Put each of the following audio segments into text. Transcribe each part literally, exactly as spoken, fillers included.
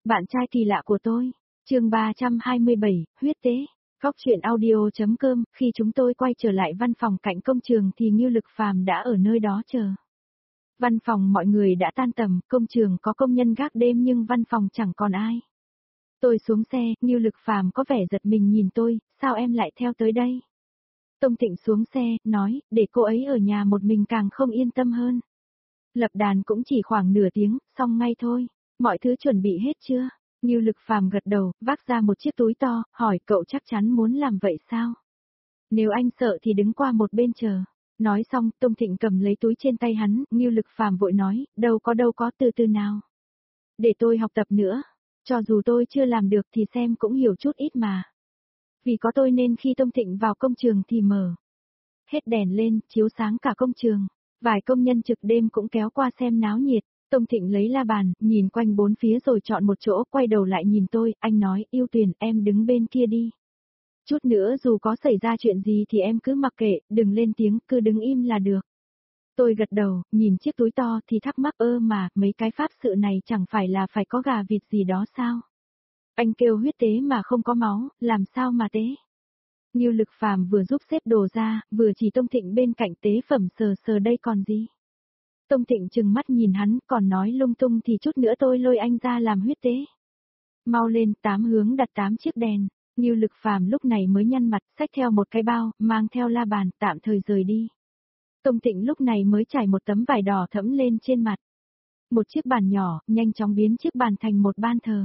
Bạn trai kỳ lạ của tôi. Chương ba trăm hai mươi bảy, huyết tế. Góc truyện audio.com, khi chúng tôi quay trở lại văn phòng cạnh công trường thì Ngưu Lực Phàm đã ở nơi đó chờ. Văn phòng mọi người đã tan tầm, công trường có công nhân gác đêm nhưng văn phòng chẳng còn ai. Tôi xuống xe, Ngưu Lực Phàm có vẻ giật mình nhìn tôi, sao em lại theo tới đây? Tông Thịnh xuống xe, nói, để cô ấy ở nhà một mình càng không yên tâm hơn. Lập đàn cũng chỉ khoảng nửa tiếng, xong ngay thôi. Mọi thứ chuẩn bị hết chưa? Ngưu Lực Phàm gật đầu, vác ra một chiếc túi to, hỏi cậu chắc chắn muốn làm vậy sao? Nếu anh sợ thì đứng qua một bên chờ. Nói xong, Tông Thịnh cầm lấy túi trên tay hắn, Ngưu Lực Phàm vội nói, đâu có đâu có từ từ nào. Để tôi học tập nữa. Cho dù tôi chưa làm được thì xem cũng hiểu chút ít mà. Vì có tôi nên khi Tông Thịnh vào công trường thì mở hết đèn lên, chiếu sáng cả công trường. Vài công nhân trực đêm cũng kéo qua xem náo nhiệt. Tông Thịnh lấy la bàn, nhìn quanh bốn phía rồi chọn một chỗ, quay đầu lại nhìn tôi, anh nói, Yêu Tuyền, em đứng bên kia đi. Chút nữa dù có xảy ra chuyện gì thì em cứ mặc kệ, đừng lên tiếng, cứ đứng im là được. Tôi gật đầu, nhìn chiếc túi to thì thắc mắc ơ mà, mấy cái pháp sự này chẳng phải là phải có gà vịt gì đó sao? Anh kêu huyết tế mà không có máu, làm sao mà tế? Ngưu Lực Phàm vừa giúp xếp đồ ra, vừa chỉ Tông Thịnh bên cạnh tế phẩm sờ sờ đây còn gì? Tông Thịnh trừng mắt nhìn hắn, còn nói lung tung thì chút nữa tôi lôi anh ra làm huyết tế. Mau lên, tám hướng đặt tám chiếc đèn. Ngưu Lực Phàm lúc này mới nhăn mặt, xách theo một cái bao, mang theo la bàn, tạm thời rời đi. Tông Thịnh lúc này mới trải một tấm vải đỏ thẫm lên trên mặt. Một chiếc bàn nhỏ, nhanh chóng biến chiếc bàn thành một ban thờ.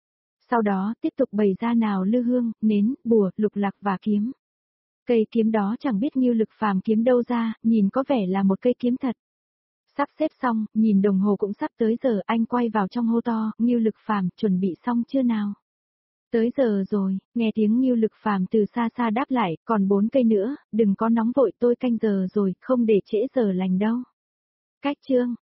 Sau đó, tiếp tục bày ra nào lư hương, nến, bùa, lục lạc và kiếm. Cây kiếm đó chẳng biết Ngưu Lực Phàm kiếm đâu ra, nhìn có vẻ là một cây kiếm thật. Sắp xếp xong, nhìn đồng hồ cũng sắp tới giờ, anh quay vào trong hô to, Ngưu Lực Phàm, chuẩn bị xong chưa nào? Tới giờ rồi, nghe tiếng Ngưu Lực Phàm từ xa xa đáp lại, còn bốn cây nữa, đừng có nóng vội, tôi canh giờ rồi, không để trễ giờ lành đâu. Cách chương,